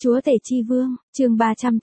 Chúa tể chi vương, chương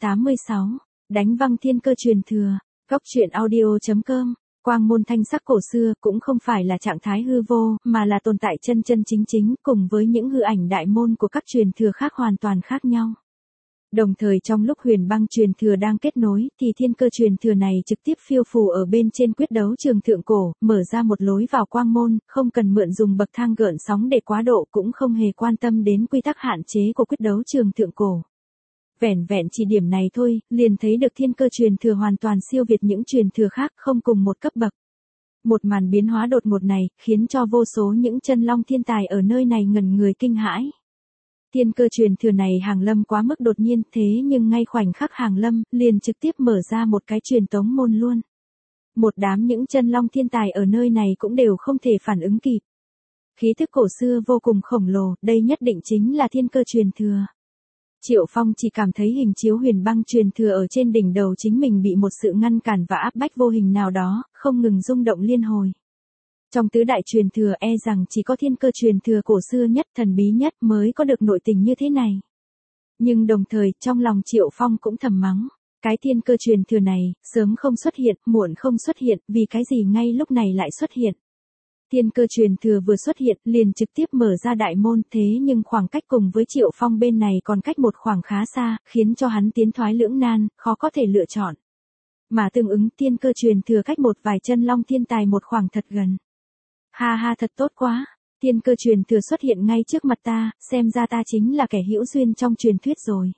386, đánh văng thiên cơ truyền thừa, góc truyện audio.com, quang môn thanh sắc cổ xưa cũng không phải là trạng thái hư vô, mà là tồn tại chân chân chính chính cùng với những hư ảnh đại môn của các truyền thừa khác hoàn toàn khác nhau. Đồng thời trong lúc huyền băng truyền thừa đang kết nối thì thiên cơ truyền thừa này trực tiếp phiêu phù ở bên trên quyết đấu trường thượng cổ, mở ra một lối vào quang môn, không cần mượn dùng bậc thang gợn sóng để quá độ, cũng không hề quan tâm đến quy tắc hạn chế của quyết đấu trường thượng cổ. Vẻn vẹn chỉ điểm này thôi, liền thấy được thiên cơ truyền thừa hoàn toàn siêu việt những truyền thừa khác không cùng một cấp bậc. Một màn biến hóa đột ngột này, khiến cho vô số những chân long thiên tài ở nơi này ngẩn người kinh hãi. Thiên cơ truyền thừa này hàng lâm quá mức đột nhiên, thế nhưng ngay khoảnh khắc hàng lâm, liền trực tiếp mở ra một cái truyền tống môn luôn. Một đám những chân long thiên tài ở nơi này cũng đều không thể phản ứng kịp. Khí thức cổ xưa vô cùng khổng lồ, đây nhất định chính là thiên cơ truyền thừa. Triệu Phong chỉ cảm thấy hình chiếu huyền băng truyền thừa ở trên đỉnh đầu chính mình bị một sự ngăn cản và áp bách vô hình nào đó, không ngừng rung động liên hồi. Trong tứ đại truyền thừa rằng chỉ có thiên cơ truyền thừa cổ xưa nhất, thần bí nhất mới có được nội tình như thế này. Nhưng đồng thời trong lòng Triệu Phong cũng thầm mắng, cái thiên cơ truyền thừa này, sớm không xuất hiện, muộn không xuất hiện, vì cái gì ngay lúc này lại xuất hiện. Thiên cơ truyền thừa vừa xuất hiện liền trực tiếp mở ra đại môn, thế nhưng khoảng cách cùng với Triệu Phong bên này còn cách một khoảng khá xa, khiến cho hắn tiến thoái lưỡng nan, khó có thể lựa chọn. Mà tương ứng thiên cơ truyền thừa cách một vài chân long thiên tài một khoảng thật gần. Ha ha, thật tốt quá, thiên cơ truyền thừa xuất hiện ngay trước mặt ta, xem ra ta chính là kẻ hữu duyên trong truyền thuyết rồi.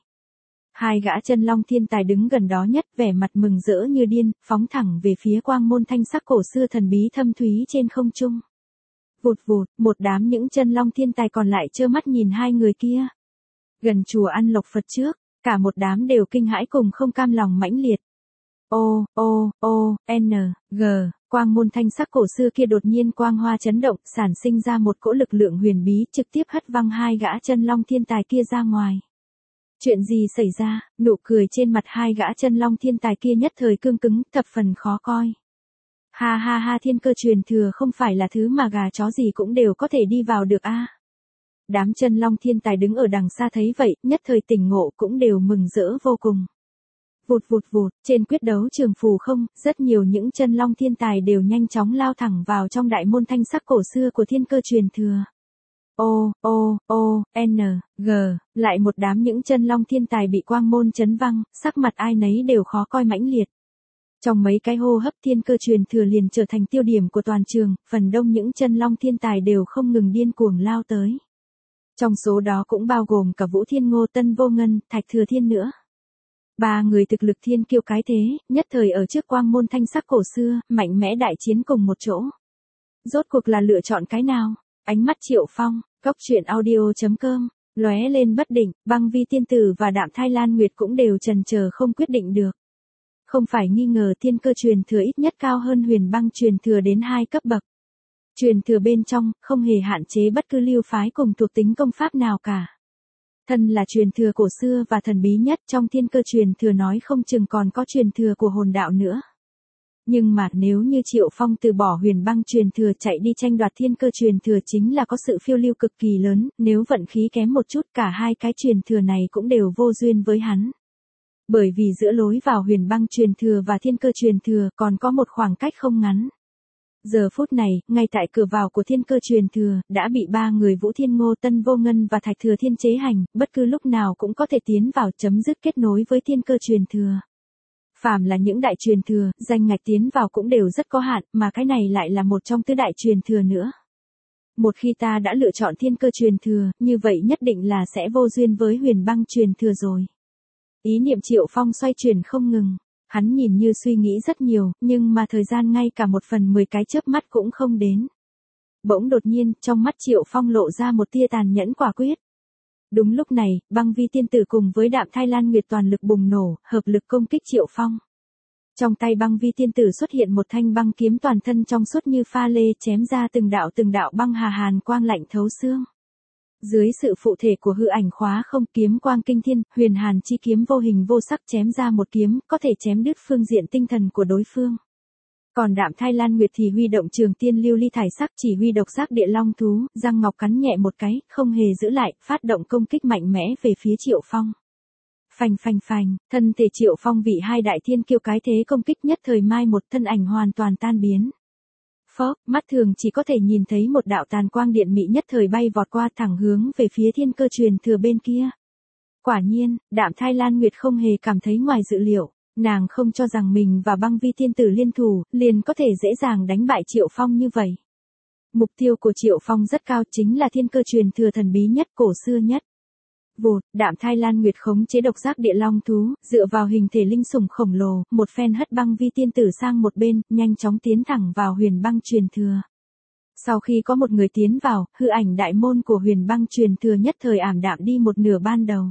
Hai gã chân long thiên tài đứng gần đó nhất, vẻ mặt mừng rỡ như điên, phóng thẳng về phía quang môn thanh sắc cổ xưa thần bí thâm thúy trên không trung. Vụt vụt, một đám những chân long thiên tài còn lại trơ mắt nhìn hai người kia. Gần chùa ăn lộc Phật trước, cả một đám đều kinh hãi cùng không cam lòng mãnh liệt. G, quang môn thanh sắc cổ xưa kia đột nhiên quang hoa chấn động, sản sinh ra một cỗ lực lượng huyền bí, trực tiếp hất văng hai gã chân long thiên tài kia ra ngoài. Chuyện gì xảy ra? Nụ cười trên mặt hai gã chân long thiên tài kia nhất thời cương cứng, thập phần khó coi. Ha ha ha, thiên cơ truyền thừa không phải là thứ mà gà chó gì cũng đều có thể đi vào được a. Đám chân long thiên tài đứng ở đằng xa thấy vậy, nhất thời tỉnh ngộ cũng đều mừng rỡ vô cùng. Vụt vụt vụt, trên quyết đấu trường phù không, rất nhiều những chân long thiên tài đều nhanh chóng lao thẳng vào trong đại môn thanh sắc cổ xưa của thiên cơ truyền thừa. G, lại một đám những chân long thiên tài bị quang môn chấn văng, sắc mặt ai nấy đều khó coi mãnh liệt. Trong mấy cái hô hấp thiên cơ truyền thừa liền trở thành tiêu điểm của toàn trường, phần đông những chân long thiên tài đều không ngừng điên cuồng lao tới. Trong số đó cũng bao gồm cả Vũ Thiên Ngô, Tân Vô Ngân, Thạch Thừa Thiên nữa. Ba người thực lực thiên kiêu cái thế, nhất thời ở trước quang môn thanh sắc cổ xưa, mạnh mẽ đại chiến cùng một chỗ. Rốt cuộc là lựa chọn cái nào? Ánh mắt Triệu Phong, góc truyện audio.com, lóe lên bất định, Băng Vi tiên tử và Đạm Thai Lan Nguyệt cũng đều chần chờ không quyết định được. Không phải nghi ngờ thiên cơ truyền thừa ít nhất cao hơn huyền băng truyền thừa đến 2 cấp bậc. Truyền thừa bên trong, không hề hạn chế bất cứ lưu phái cùng thuộc tính công pháp nào cả. Thân là truyền thừa cổ xưa và thần bí nhất trong thiên cơ truyền thừa, nói không chừng còn có truyền thừa của hồn đạo nữa. Nhưng mà nếu như Triệu Phong từ bỏ huyền băng truyền thừa chạy đi tranh đoạt thiên cơ truyền thừa chính là có sự phiêu lưu cực kỳ lớn, nếu vận khí kém một chút cả hai cái truyền thừa này cũng đều vô duyên với hắn. Bởi vì giữa lối vào huyền băng truyền thừa và thiên cơ truyền thừa còn có một khoảng cách không ngắn. Giờ phút này, ngay tại cửa vào của thiên cơ truyền thừa, đã bị ba người Vũ Thiên Ngô, Tân Vô Ngân và Thạch Thừa Thiên chế hành, bất cứ lúc nào cũng có thể tiến vào chấm dứt kết nối với thiên cơ truyền thừa. Phàm là những đại truyền thừa, danh ngạch tiến vào cũng đều rất có hạn, mà cái này lại là một trong tứ đại truyền thừa nữa. Một khi ta đã lựa chọn thiên cơ truyền thừa, như vậy nhất định là sẽ vô duyên với huyền băng truyền thừa rồi. Ý niệm Triệu Phong xoay chuyển không ngừng. Hắn nhìn như suy nghĩ rất nhiều, nhưng mà thời gian ngay cả 1/10 cái chớp mắt cũng không đến. Bỗng đột nhiên, trong mắt Triệu Phong lộ ra một tia tàn nhẫn quả quyết. Đúng lúc này, Băng Vi tiên tử cùng với Đạm Thai Lan Nguyệt toàn lực bùng nổ, hợp lực công kích Triệu Phong. Trong tay Băng Vi tiên tử xuất hiện một thanh băng kiếm toàn thân trong suốt như pha lê, chém ra từng đạo băng hà hàn quang lạnh thấu xương. Dưới sự phụ thể của hư ảnh khóa không, kiếm quang kinh thiên, huyền hàn chi kiếm vô hình vô sắc chém ra một kiếm, có thể chém đứt phương diện tinh thần của đối phương. Còn Đạm Thai Lan Nguyệt thì huy động trường tiên lưu ly thải sắc, chỉ huy độc giác địa long thú, răng ngọc cắn nhẹ một cái, không hề giữ lại, phát động công kích mạnh mẽ về phía Triệu Phong. Phành phành phành, thân thể Triệu Phong bị hai đại thiên kiêu cái thế công kích nhất thời mai một, thân ảnh hoàn toàn tan biến. Phốc, mắt thường chỉ có thể nhìn thấy một đạo tàn quang điện mị nhất thời bay vọt qua thẳng hướng về phía thiên cơ truyền thừa bên kia. Quả nhiên, Đạm Thai Lan Nguyệt không hề cảm thấy ngoài dự liệu, nàng không cho rằng mình và Băng Vi tiên tử liên thủ, liền có thể dễ dàng đánh bại Triệu Phong như vậy. Mục tiêu của Triệu Phong rất cao, chính là thiên cơ truyền thừa thần bí nhất, cổ xưa nhất. Vụt, Đạm Thai Lan Nguyệt khống chế độc giác địa long thú, dựa vào hình thể linh sủng khổng lồ, một phen hất Băng Vi tiên tử sang một bên, nhanh chóng tiến thẳng vào Huyền Băng truyền thừa. Sau khi có một người tiến vào, hư ảnh đại môn của Huyền Băng truyền thừa nhất thời ảm đạm đi một nửa ban đầu.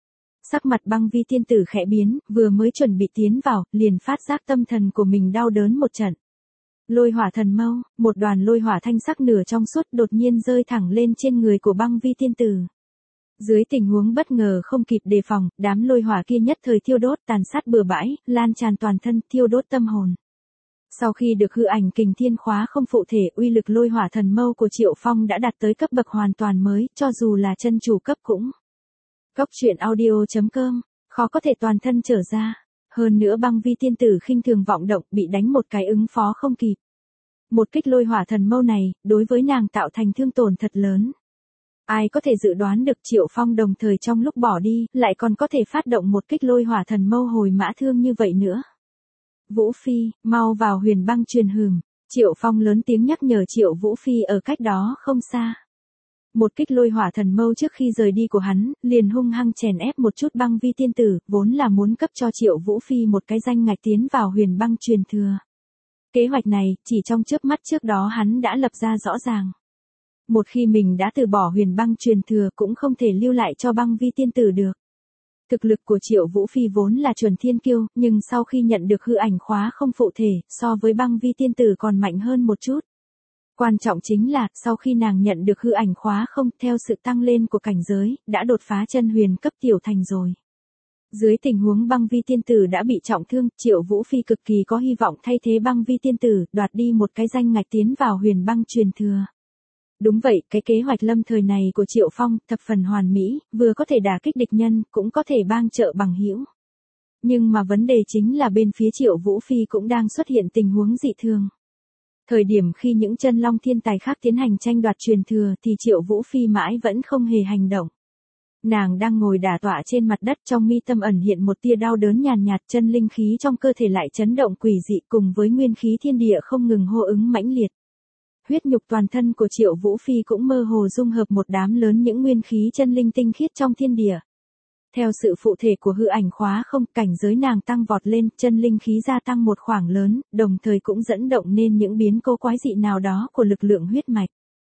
Sắc mặt Băng Vi tiên tử khẽ biến, vừa mới chuẩn bị tiến vào, liền phát giác tâm thần của mình đau đớn một trận. Lôi hỏa thần mâu, một đoàn lôi hỏa thanh sắc nửa trong suốt đột nhiên rơi thẳng lên trên người của Băng Vi tiên tử. Dưới tình huống bất ngờ không kịp đề phòng, đám lôi hỏa kia nhất thời thiêu đốt tàn sát bừa bãi, lan tràn toàn thân, thiêu đốt tâm hồn. Sau khi được hư ảnh kình thiên khóa không phụ thể, uy lực lôi hỏa thần mâu của Triệu Phong đã đạt tới cấp bậc hoàn toàn mới, cho dù là chân chủ cấp cũng. Góc truyện audio.com, khó có thể toàn thân trở ra. Hơn nữa Băng Vi tiên tử khinh thường vọng động, bị đánh một cái ứng phó không kịp. Một kích lôi hỏa thần mâu này, đối với nàng tạo thành thương tổn thật lớn. Ai có thể dự đoán được Triệu Phong đồng thời trong lúc bỏ đi, lại còn có thể phát động một kích lôi hỏa thần mâu hồi mã thương như vậy nữa. Vũ Phi, mau vào Huyền Băng truyền hừm. Triệu Phong lớn tiếng nhắc nhở Triệu Vũ Phi ở cách đó không xa. Một kích lôi hỏa thần mâu trước khi rời đi của hắn, liền hung hăng chèn ép một chút Băng Vi tiên tử, vốn là muốn cấp cho Triệu Vũ Phi một cái danh ngạch tiến vào Huyền Băng truyền thừa. Kế hoạch này, chỉ trong chớp mắt trước đó hắn đã lập ra rõ ràng. Một khi mình đã từ bỏ Huyền Băng truyền thừa cũng không thể lưu lại cho Băng Vi tiên tử được. Thực lực của Triệu Vũ Phi vốn là chuẩn thiên kiêu, nhưng sau khi nhận được hư ảnh khóa không phụ thể, so với Băng Vi tiên tử còn mạnh hơn một chút. Quan trọng chính là, sau khi nàng nhận được hư ảnh khóa không, theo sự tăng lên của cảnh giới, đã đột phá chân huyền cấp tiểu thành rồi. Dưới tình huống Băng Vi tiên tử đã bị trọng thương, Triệu Vũ Phi cực kỳ có hy vọng thay thế Băng Vi tiên tử, đoạt đi một cái danh ngạch tiến vào Huyền Băng truyền thừa. Đúng vậy, cái kế hoạch lâm thời này của Triệu Phong, thập phần hoàn mỹ, vừa có thể đả kích địch nhân, cũng có thể bang trợ bằng hữu. Nhưng mà vấn đề chính là bên phía Triệu Vũ Phi cũng đang xuất hiện tình huống dị thường. Thời điểm khi những chân long thiên tài khác tiến hành tranh đoạt truyền thừa thì Triệu Vũ Phi mãi vẫn không hề hành động. Nàng đang ngồi đả tọa trên mặt đất, trong mi tâm ẩn hiện một tia đau đớn nhàn nhạt, chân linh khí trong cơ thể lại chấn động quỷ dị, cùng với nguyên khí thiên địa không ngừng hô ứng mãnh liệt. Huyết nhục toàn thân của Triệu Vũ Phi cũng mơ hồ dung hợp một đám lớn những nguyên khí chân linh tinh khiết trong thiên địa. Theo sự phụ thể của hư ảnh khóa không, cảnh giới nàng tăng vọt lên, chân linh khí gia tăng một khoảng lớn, đồng thời cũng dẫn động nên những biến cố quái dị nào đó của lực lượng huyết mạch.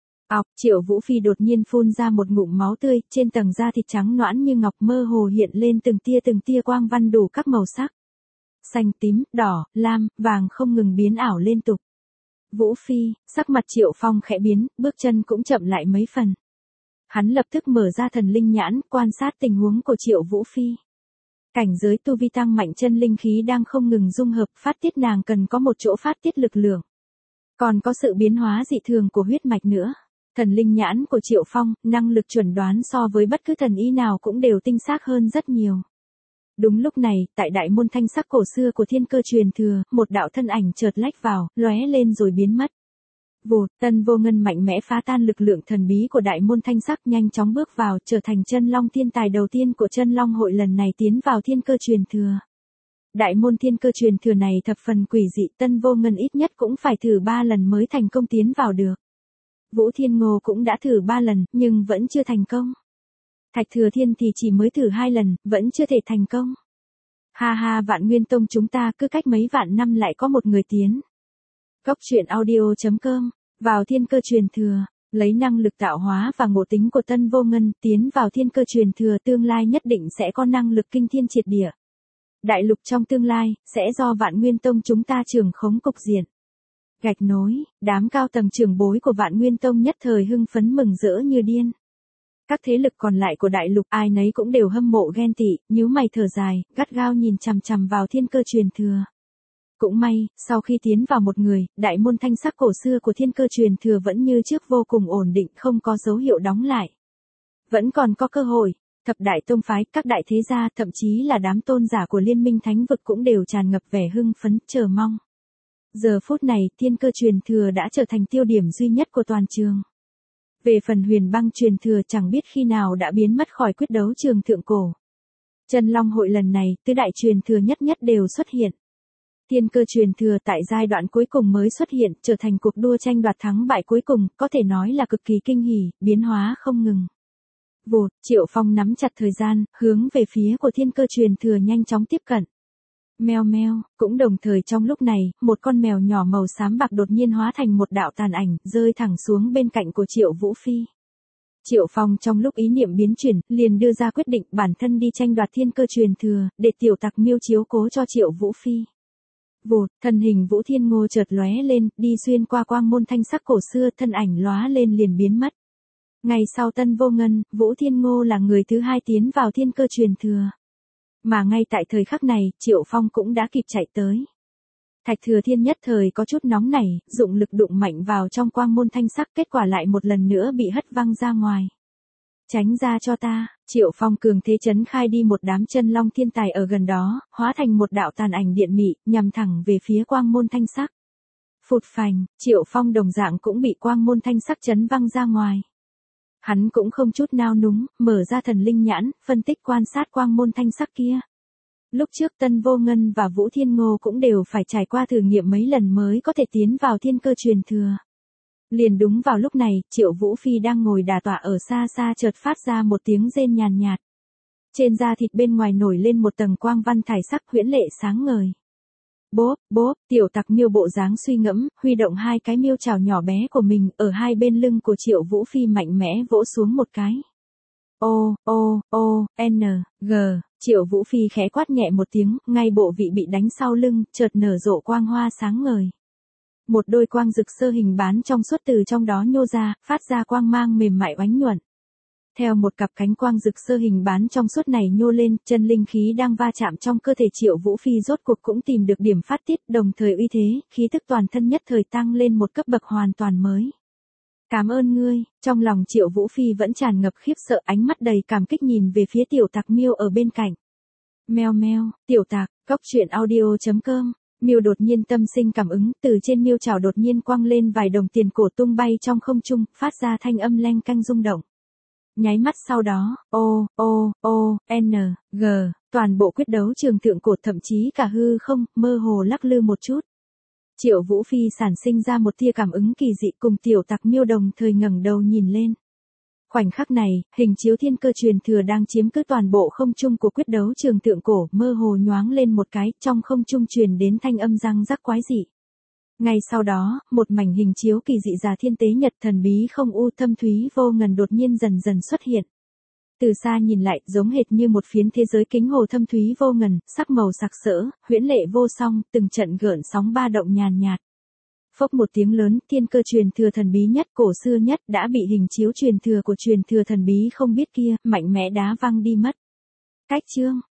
Triệu Vũ Phi đột nhiên phun ra một ngụm máu tươi, trên tầng da thịt trắng nõn như ngọc mơ hồ hiện lên từng tia quang văn đủ các màu sắc. Xanh, tím, đỏ, lam, vàng không ngừng biến ảo liên tục. Vũ Phi, sắc mặt Triệu Phong khẽ biến, bước chân cũng chậm lại mấy phần. Hắn lập tức mở ra thần linh nhãn, quan sát tình huống của Triệu Vũ Phi. Cảnh giới tu vi tăng mạnh, chân linh khí đang không ngừng dung hợp, phát tiết nàng cần có một chỗ phát tiết lực lượng. Còn có sự biến hóa dị thường của huyết mạch nữa. Thần linh nhãn của Triệu Phong, năng lực chuẩn đoán so với bất cứ thần y nào cũng đều tinh xác hơn rất nhiều. Đúng lúc này, tại đại môn thanh sắc cổ xưa của thiên cơ truyền thừa, một đạo thân ảnh chợt lách vào, lóe lên rồi biến mất. Vụt, Tân Vô Ngân mạnh mẽ phá tan lực lượng thần bí của đại môn thanh sắc, nhanh chóng bước vào, trở thành chân long thiên tài đầu tiên của chân long hội lần này tiến vào thiên cơ truyền thừa. Đại môn thiên cơ truyền thừa này thập phần quỷ dị, Tân Vô Ngân ít nhất cũng phải thử 3 lần mới thành công tiến vào được. Vũ Thiên Ngô cũng đã thử 3 lần, nhưng vẫn chưa thành công. Thạch Thừa Thiên thì chỉ mới thử 2 lần, vẫn chưa thể thành công. Ha ha, Vạn Nguyên Tông chúng ta cứ cách mấy vạn năm lại có một người tiến. Góc truyện audio.com, vào thiên cơ truyền thừa, lấy năng lực tạo hóa và ngộ tính của Tân Vô Ngân, tiến vào thiên cơ truyền thừa tương lai nhất định sẽ có năng lực kinh thiên triệt địa. Đại lục trong tương lai, sẽ do Vạn Nguyên Tông chúng ta trưởng khống cục diện. Gạch nối, đám cao tầng trưởng bối của Vạn Nguyên Tông nhất thời hưng phấn mừng rỡ như điên. Các thế lực còn lại của đại lục ai nấy cũng đều hâm mộ ghen tị, nhíu mày thở dài, gắt gao nhìn chằm chằm vào thiên cơ truyền thừa. Cũng may, sau khi tiến vào một người, đại môn thanh sắc cổ xưa của thiên cơ truyền thừa vẫn như trước vô cùng ổn định, không có dấu hiệu đóng lại. Vẫn còn có cơ hội. Thập đại tông phái, các đại thế gia, thậm chí là đám tôn giả của liên minh thánh vực cũng đều tràn ngập vẻ hưng phấn, chờ mong. Giờ phút này, thiên cơ truyền thừa đã trở thành tiêu điểm duy nhất của toàn trường. Về phần huyền băng truyền thừa chẳng biết khi nào đã biến mất khỏi quyết đấu trường thượng cổ. Chân Long hội lần này, tứ đại truyền thừa nhất đều xuất hiện. Thiên cơ truyền thừa tại giai đoạn cuối cùng mới xuất hiện, trở thành cuộc đua tranh đoạt thắng bại cuối cùng, có thể nói là cực kỳ kinh hỉ, biến hóa không ngừng. Vụt, Triệu Phong nắm chặt thời gian, hướng về phía của thiên cơ truyền thừa nhanh chóng tiếp cận. Meo meo, cũng đồng thời trong lúc này, một con mèo nhỏ màu xám bạc đột nhiên hóa thành một đạo tàn ảnh, rơi thẳng xuống bên cạnh của Triệu Vũ Phi. Triệu Phong trong lúc ý niệm biến chuyển, liền đưa ra quyết định bản thân đi tranh đoạt thiên cơ truyền thừa, để tiểu tặc miêu chiếu cố cho Triệu Vũ Phi. Vụt, thân hình Vũ Thiên Ngô chợt lóe lên, đi xuyên qua quang môn thanh sắc cổ xưa, thân ảnh lóa lên liền biến mất. Ngày sau Tân Vô Ngân, Vũ Thiên Ngô là người thứ hai tiến vào thiên cơ truyền thừa. Mà ngay tại thời khắc này, Triệu Phong cũng đã kịp chạy tới. Thạch Thừa Thiên nhất thời có chút nóng nảy, dụng lực đụng mạnh vào trong quang môn thanh sắc, kết quả lại một lần nữa bị hất văng ra ngoài. Tránh ra cho ta, Triệu Phong cường thế chấn khai đi một đám chân long thiên tài ở gần đó, hóa thành một đạo tàn ảnh điện mị, nhằm thẳng về phía quang môn thanh sắc. Phụt phành, Triệu Phong đồng dạng cũng bị quang môn thanh sắc chấn văng ra ngoài. Hắn cũng không chút nao núng, mở ra thần linh nhãn, phân tích quan sát quang môn thanh sắc kia. Lúc trước Tân Vô Ngân và Vũ Thiên Ngô cũng đều phải trải qua thử nghiệm mấy lần mới có thể tiến vào thiên cơ truyền thừa. Liền đúng vào lúc này, Triệu Vũ Phi đang ngồi đả tọa ở xa xa chợt phát ra một tiếng rên nhàn nhạt. Trên da thịt bên ngoài nổi lên một tầng quang văn thải sắc huyễn lệ sáng ngời. Bốp, bốp, tiểu tặc miêu bộ dáng suy ngẫm, huy động hai cái miêu chảo nhỏ bé của mình ở hai bên lưng của Triệu Vũ Phi mạnh mẽ vỗ xuống một cái. G, Triệu Vũ Phi khẽ quát nhẹ một tiếng, ngay bộ vị bị đánh sau lưng, chợt nở rộ quang hoa sáng ngời. Một đôi quang rực sơ hình bán trong suốt từ trong đó nhô ra, phát ra quang mang mềm mại oánh nhuận. Theo một cặp cánh quang rực sơ hình bán trong suốt này nhô lên, chân linh khí đang va chạm trong cơ thể Triệu Vũ Phi rốt cuộc cũng tìm được điểm phát tiết, đồng thời uy thế, khí thức toàn thân nhất thời tăng lên một cấp bậc hoàn toàn mới. Cảm ơn ngươi, trong lòng Triệu Vũ Phi vẫn tràn ngập khiếp sợ, ánh mắt đầy cảm kích nhìn về phía tiểu tặc miêu ở bên cạnh. Meo meo, tiểu tặc, coctruyện.audio.com. Miêu đột nhiên tâm sinh cảm ứng, từ trên miêu chảo đột nhiên quăng lên vài đồng tiền cổ tung bay trong không trung, phát ra thanh âm leng canh rung động. Nháy mắt sau đó, toàn bộ quyết đấu trường thượng cổ thậm chí cả hư không, mơ hồ lắc lư một chút. Triệu Vũ Phi sản sinh ra một tia cảm ứng kỳ dị, cùng tiểu tặc miêu đồng thời ngẩng đầu nhìn lên. Khoảnh khắc này, hình chiếu thiên cơ truyền thừa đang chiếm cứ toàn bộ không trung của quyết đấu trường thượng cổ, mơ hồ nhoáng lên một cái, trong không trung truyền đến thanh âm răng rắc quái dị. Ngay sau đó, một mảnh hình chiếu kỳ dị già thiên tế nhật thần bí không u thâm thúy vô ngần đột nhiên dần dần xuất hiện. Từ xa nhìn lại, giống hệt như một phiến thế giới kính hồ thâm thúy vô ngần, sắc màu sặc sỡ, huyễn lệ vô song, từng trận gợn sóng ba động nhàn nhạt. Phốc một tiếng lớn, thiên cơ truyền thừa thần bí nhất, cổ xưa nhất, đã bị hình chiếu truyền thừa của truyền thừa thần bí không biết kia, mạnh mẽ đá văng đi mất. Cách chương.